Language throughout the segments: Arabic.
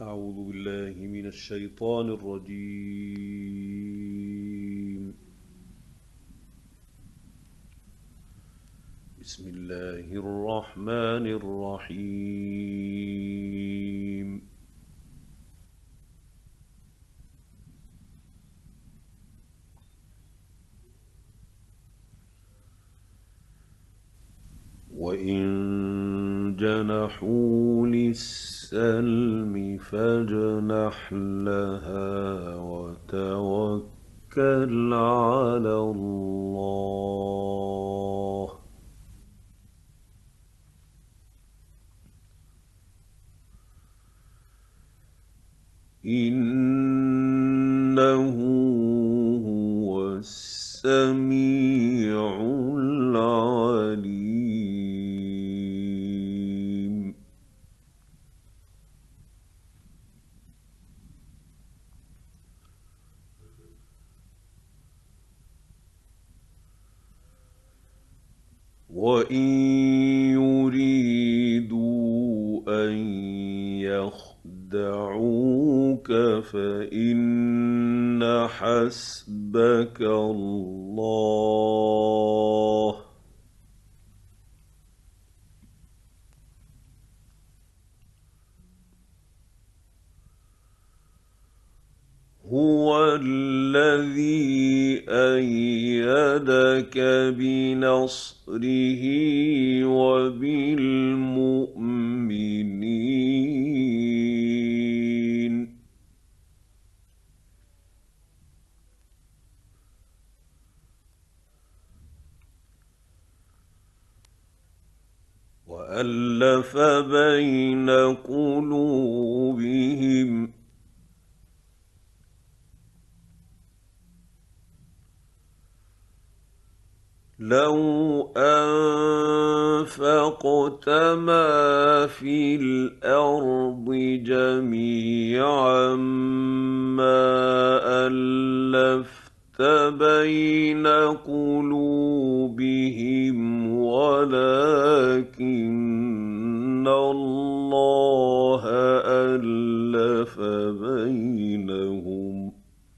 أعوذ بالله من الشيطان الرجيم. بسم الله الرحمن الرحيم. وإن جنحوا للسلم فاجنح لها وتوكل على الله. إنه هو السميع العليم. وإن يريدوا أن يخدعوك فإن حسبك الله. هو الذي أيدك بنصره وبالمؤمنين. وألف بين قلوبهم. لو أنفقت ما في الأرض جميعا ما ألفت بين قلوبهم ولكن الله ألف بينهم.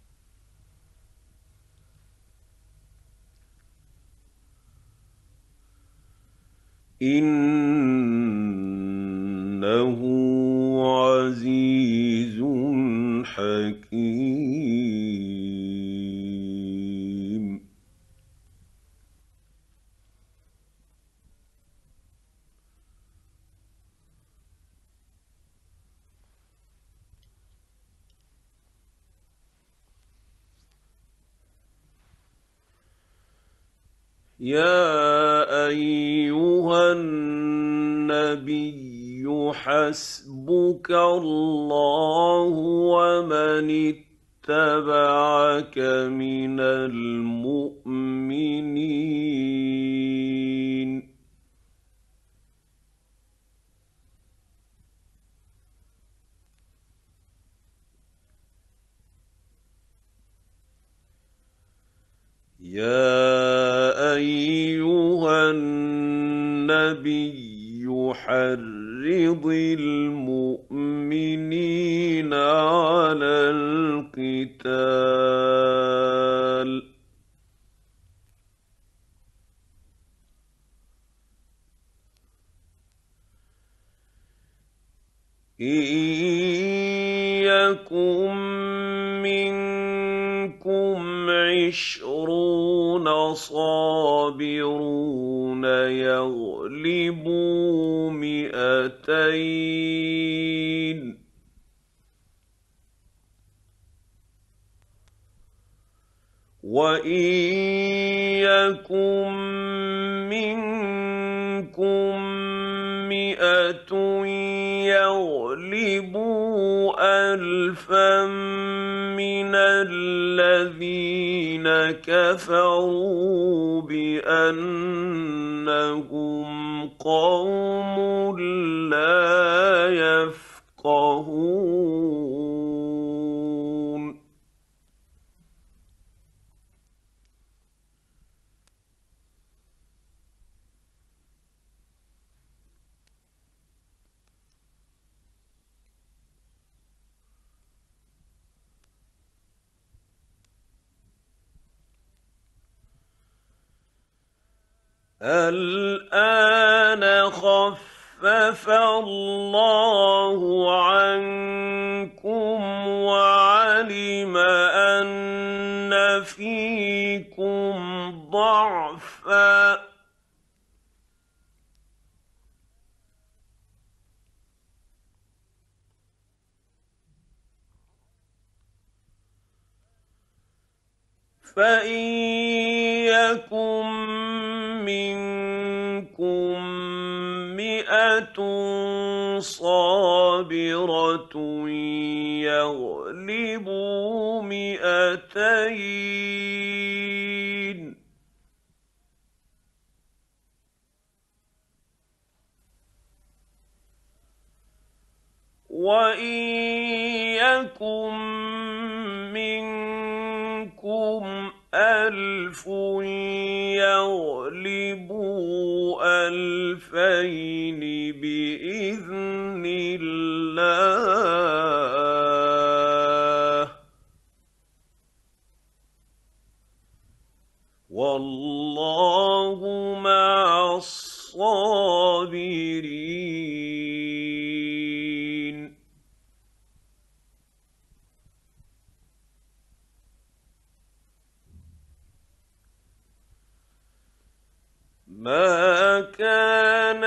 إنه عزيز حكيم. يا أيها النبي حسبك الله ومن اتبعك من المؤمنين. يا أيها النبي حرض المؤمنين على القتال. إن يكن منكم 20 صابرون يغلبوا 200. وإن يكن منكم 100 يغلبوا 1000 من الذين كفروا بأنهم قوم لا يفقهون. الآن خفف الله عنكم وعلم أن فيكم ضعفا فإن يكن منكم 100 صابرة يغلبوا 200 وإن يكن منكم 1000 يغلبوا 2000 بإذن الله والله مع الصابرين. ما كان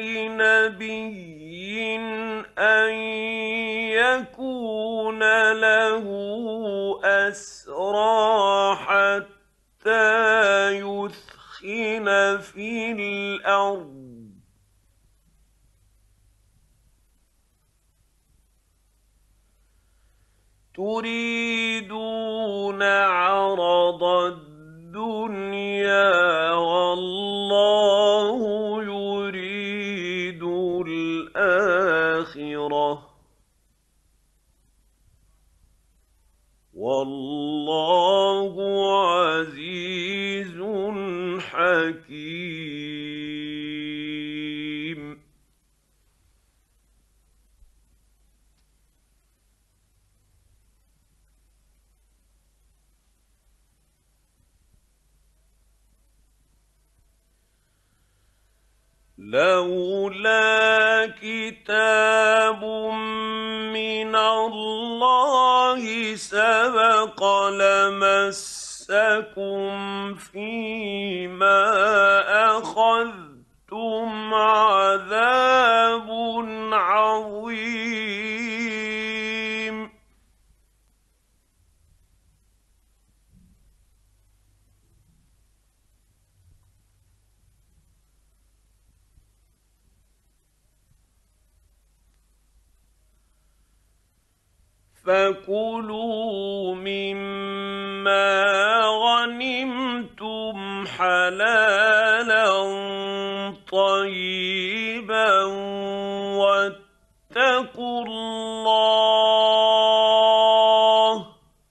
لنبي أن يكون له أسرى حتى يثخن في الأرض تريدون عرض الدنيا والله يريد الآخرة والله عزيز حكيم. لولا كتاب من الله سبق لمسكم فيما أخذتم عذاب عظيم. فكلوا مما غنمتم حلالا طيبا واتقوا الله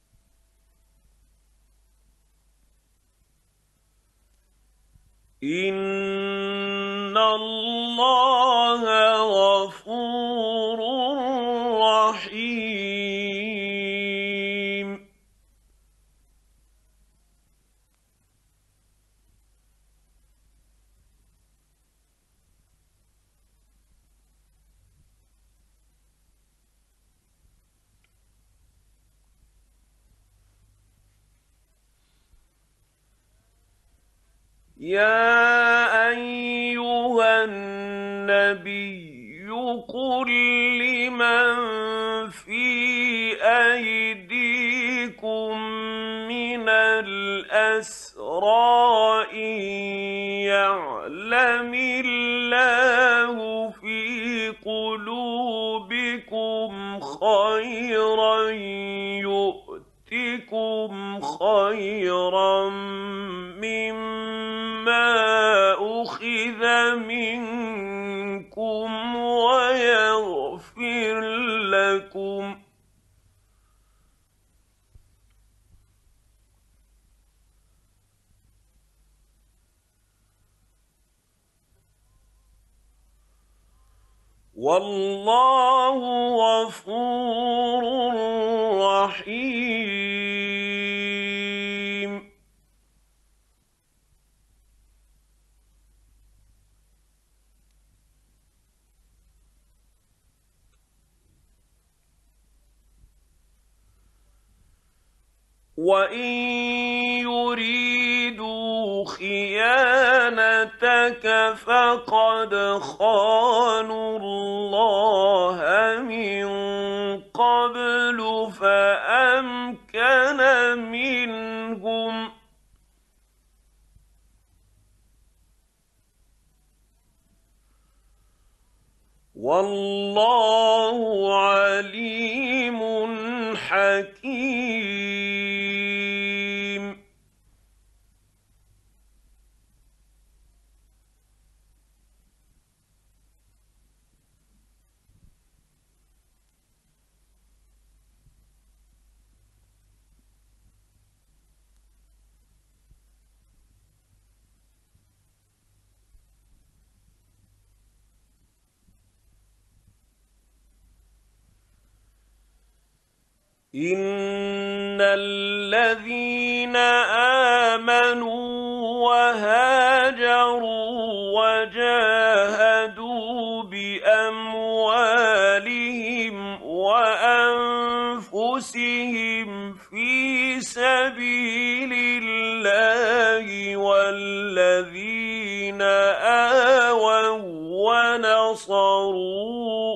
إن الله غفور رحيم. يا أيها النبي قل لمن في أيديكم من الأسرى إن يعلم الله في قلوبكم خيرا يؤتكم خيرا مما أخذ منكم ويغفر لكم والله غفور رحيم. وان يريدوا خيانتك فقد خانوا الله من قبل فامكن منهم والله عليم حكيم. إن الذين آمنوا وهاجروا وجاهدوا بأموالهم وأنفسهم في سبيل الله والذين آووا ونصروا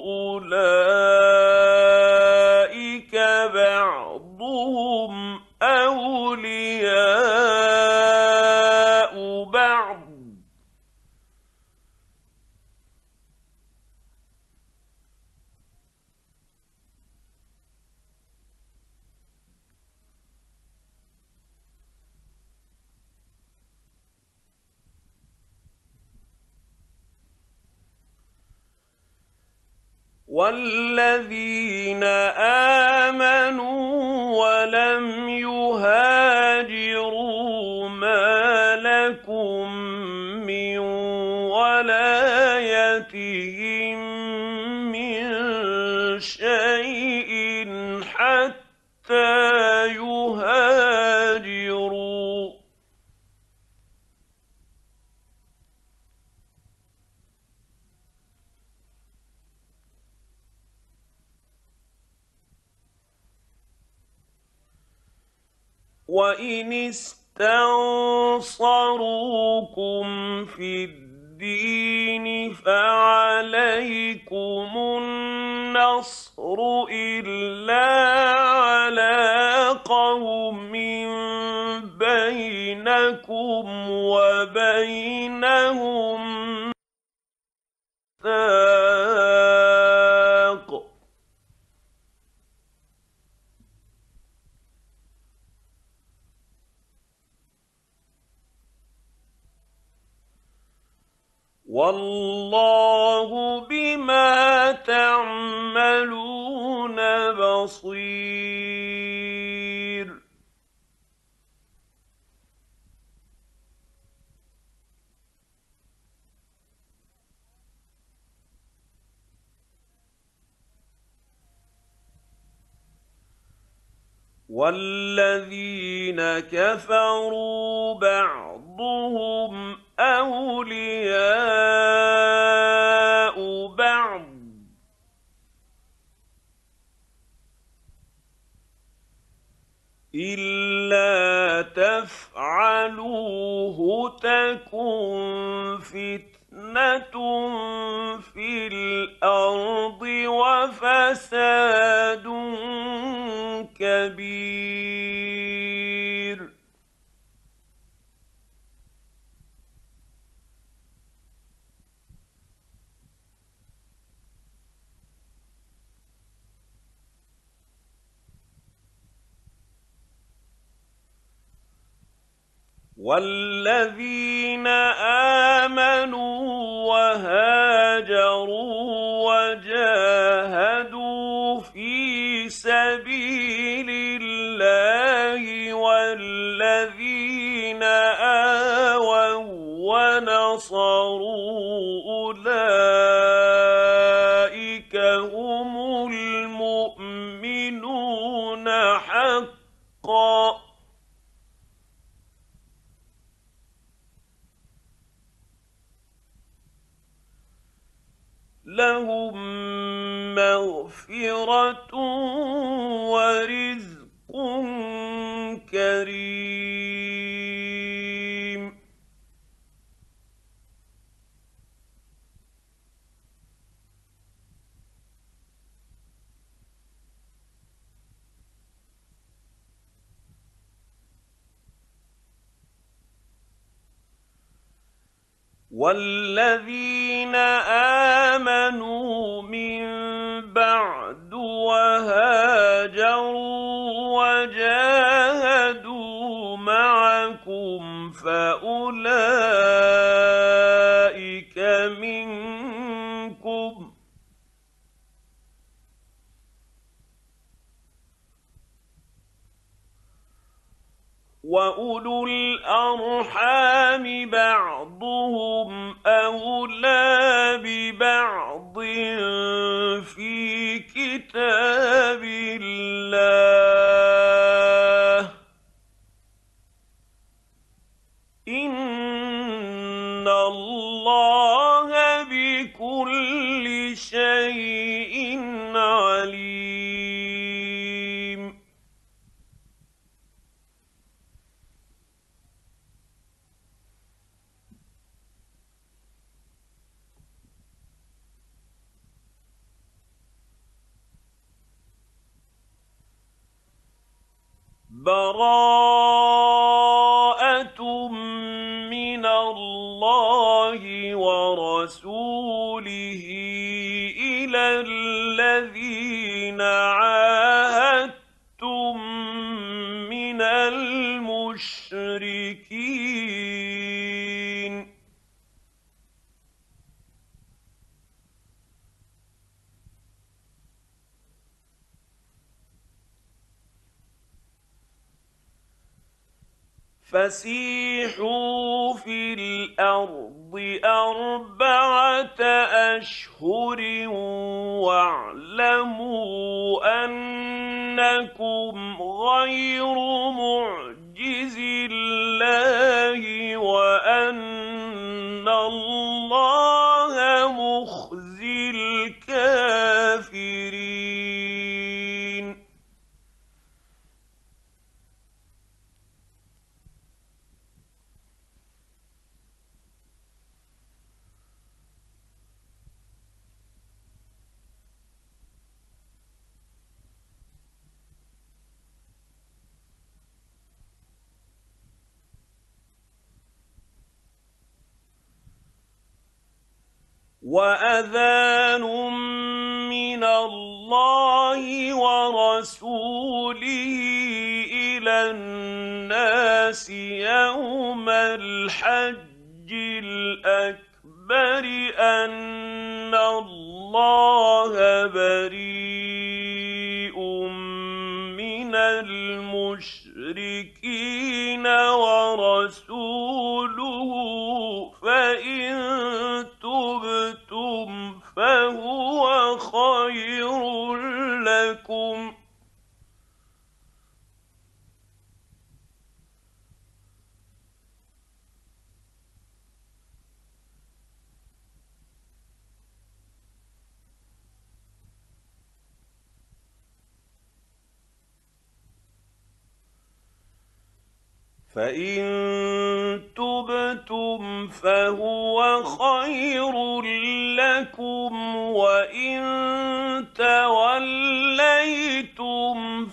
أولئك بعضهم أولياء بعض والذين آمنوا ولم يهاجروا ما لكم من ولايتهم من شيء حتى يهاجروا وإن استنصروكم في الدين فعليكم النصر إلا على قوم بينكم وبينهم ميثاق والله بما تعملون بصير. والذين كفروا بعضهم أولياء بعض إلا تفعلوه تكن فتنة في الأرض وفساد كبير. والذين آمنوا وهاجروا وجاهدوا في سبيل الله والذين آووا ونصروا أولئك هم المؤمنون حقا لهم مغفرة ورزق والذين آمنوا من بعد وهاجروا وجاهدوا معكم فأولئك منكم وأولو الأرحام بعضهم أولى ببعض في كتاب الله إن الله بكل شيء عليم براءة من الله ورسوله إلى الذين عاهدتم من المشركين فسيحوا في الأرض 4 أشهر واعلموا أنكم غير معجز الله وأن الله مخزي الكافرين وأذان من الله ورسوله إلى الناس يوم الحج الأكبر أن الله بريء من المشركين ورسوله فإن تبتم فهو خير لكم فإن تبتم فهو خير لكم وإن توليتم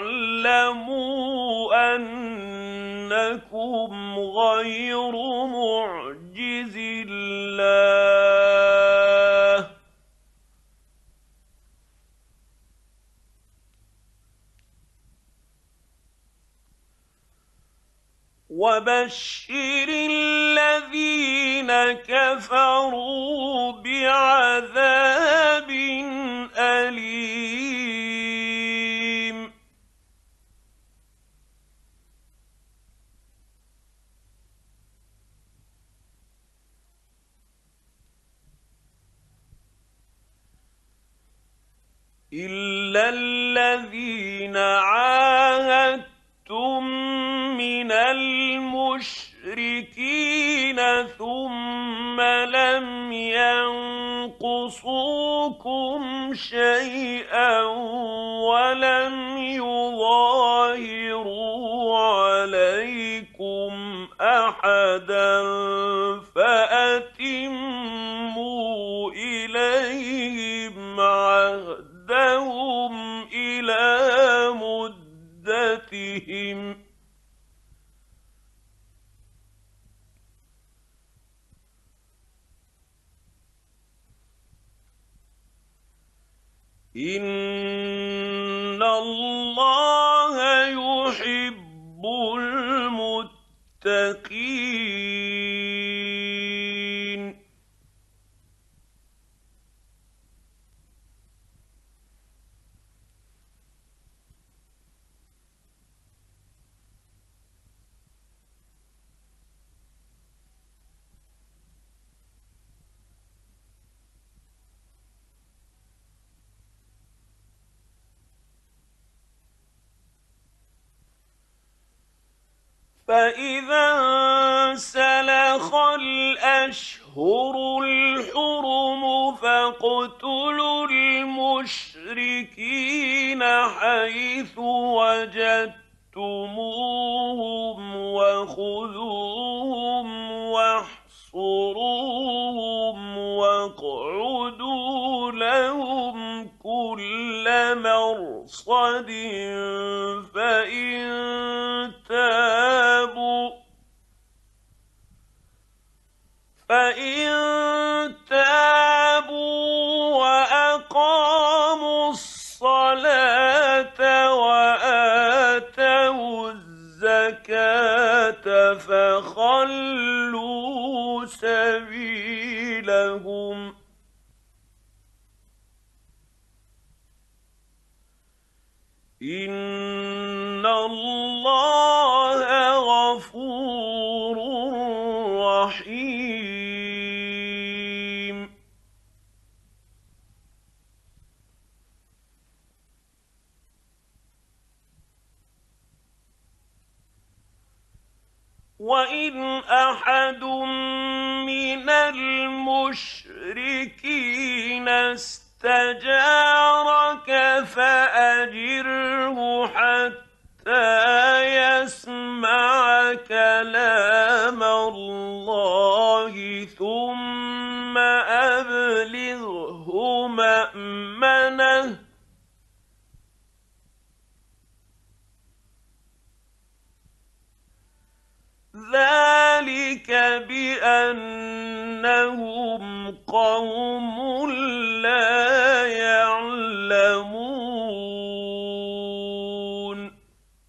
فاعلموا أنكم غير معجز الله وبشر الذين كفروا بعذاب أليم إلا الذين عاهدتم من المشركين ثم لم ينقصوكم شيئا ولم يظاهروا عليكم أحدا فأتموا إليهم عهدهم إلى مدتهم إِنَّ اللَّهَ يُحِبُّ الْمُتَّقِينَ فَإِذَا انسَلَخَ الْأَشْهُرُ الْحُرُمُ فَاقْتُلُوا الْمُشْرِكِينَ حَيْثُ وَجَدتُّمُوهُمْ وَخُذُوهُمْ وَاحْصُرُوهُمْ وَاقْعُدُوا لَهُمْ كُلَّ مَرْصَدٍ فَإِن تَابُوا وَأَقَامُوا الصَّلَاةَ وَآتَوُا الزَّكَاةَ فَخَلُّوا سَبِيلَهُمْ ۚ إِنَّ اللَّهَ غَفُورٌ رَّحِيمٌ. وَإِنْ أَحَدٌ مِّنَ الْمُشْرِكِينَ اسْتَجَارَكَ فَأَجِرْهُ حَتَّىٰ يَسْمَعَ كَلَامَ اللَّهِ ثُمَّ أَبْلِغْهُ مَأْمَنَهُ ۚ ذَٰلِكَ بِأَنَّهُمْ قَوْمٌ لَّا يَعْلَمُونَ.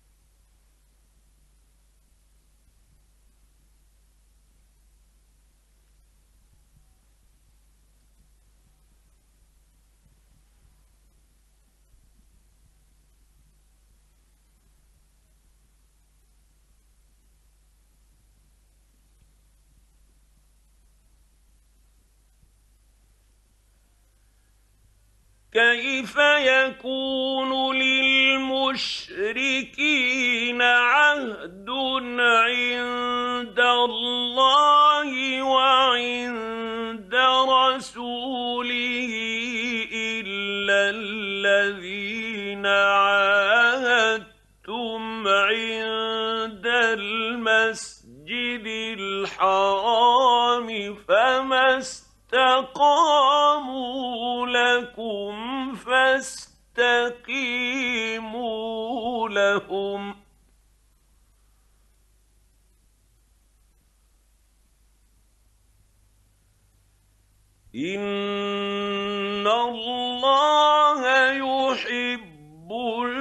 كَيْفَ يَكُونُ لِلْمُشْرِكِينَ عَهْدٌ عِندَ اللَّهِ وَعِندَ رَسُولِهِ إِلَّا الَّذِينَ عَاهَدتُّمْ عِندَ الْمَسْجِدِ الْحَرَامِ فَمَا اسْتَقَامُوا لَكُمْ فَاسْتَقِيمُوا لَهُمْ ۚ إِنَّ اللَّهَ يُحِبُّ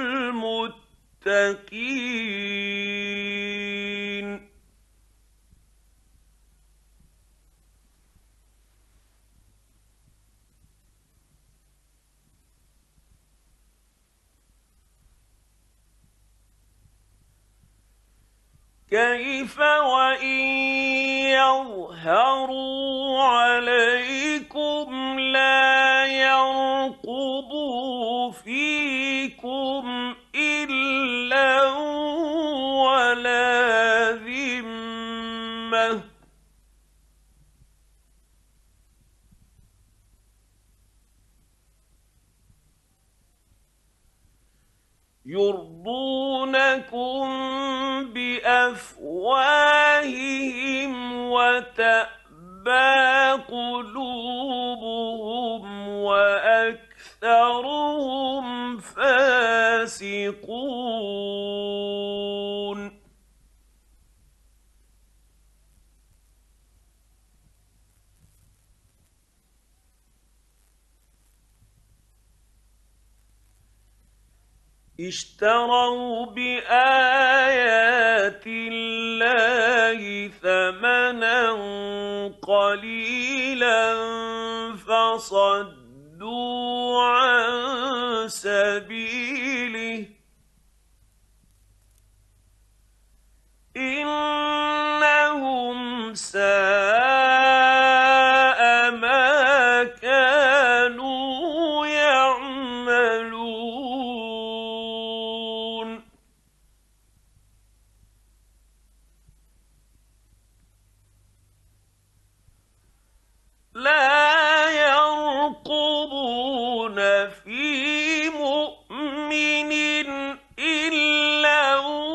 الْمُتَّقِينَ. كَيْفَ وَإِن يَظْهَرُوا عَلَيْكُمْ لَا يَرْقُبُوا فِيكُمْ إِلًّا وَلَا ذِمَّةً ۚ يُرْضُونَكُم بِأَفْوَاهِهِمْ وَتَأْبَىٰ قُلُوبُهُمْ وَأَكْثَرُهُمْ فَاسِقُونَ. اشتروا بآيات الله ثمنا قليلا فصدوا عن سبيله إنهم ساء ما كانوا يعملون لا يرقبون في مؤمن إلا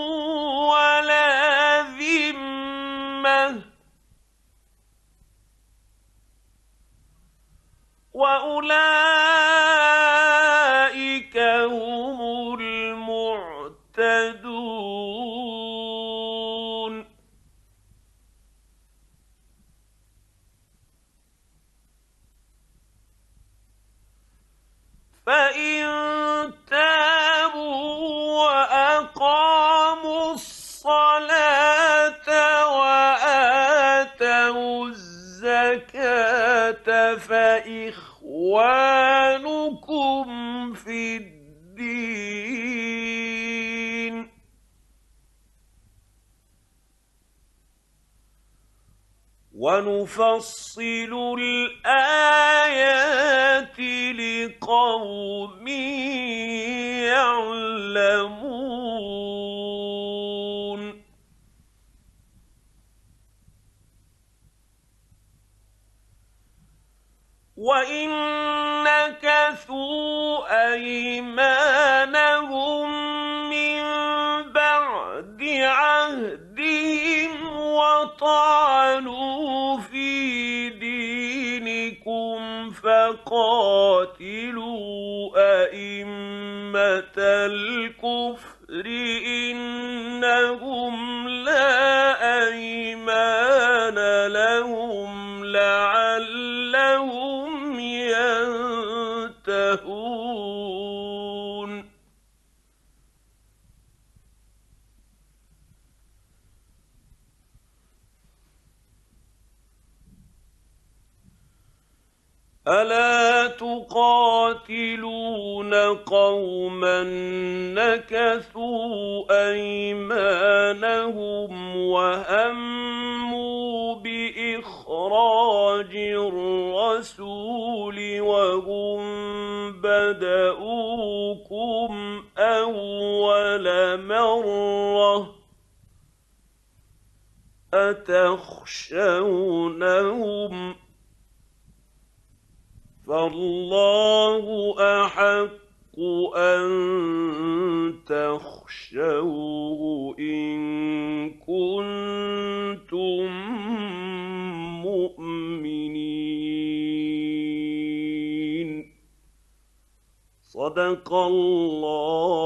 ولا ذمة وأولئك هم المعتدون فإن تابوا وأقاموا الصلاة وآتوا الزكاة فإخوانكم في الدين ونفصل الآيات لقوم يعلمون وإن نكثوا أيمانهم من بعد عهدهم وطعنوا في دينكم فقاتلوا أئمة الكفر إنهم لا أيمان لهم لعلهم ينتهون ألا تقاتلون قوما نكثوا أيمانهم وهموا بإخراج الرسول وهم بدؤوكم أول مرة أتخشونهم فالله أحق أن تخشوه إن كنتم مؤمنين صدق الله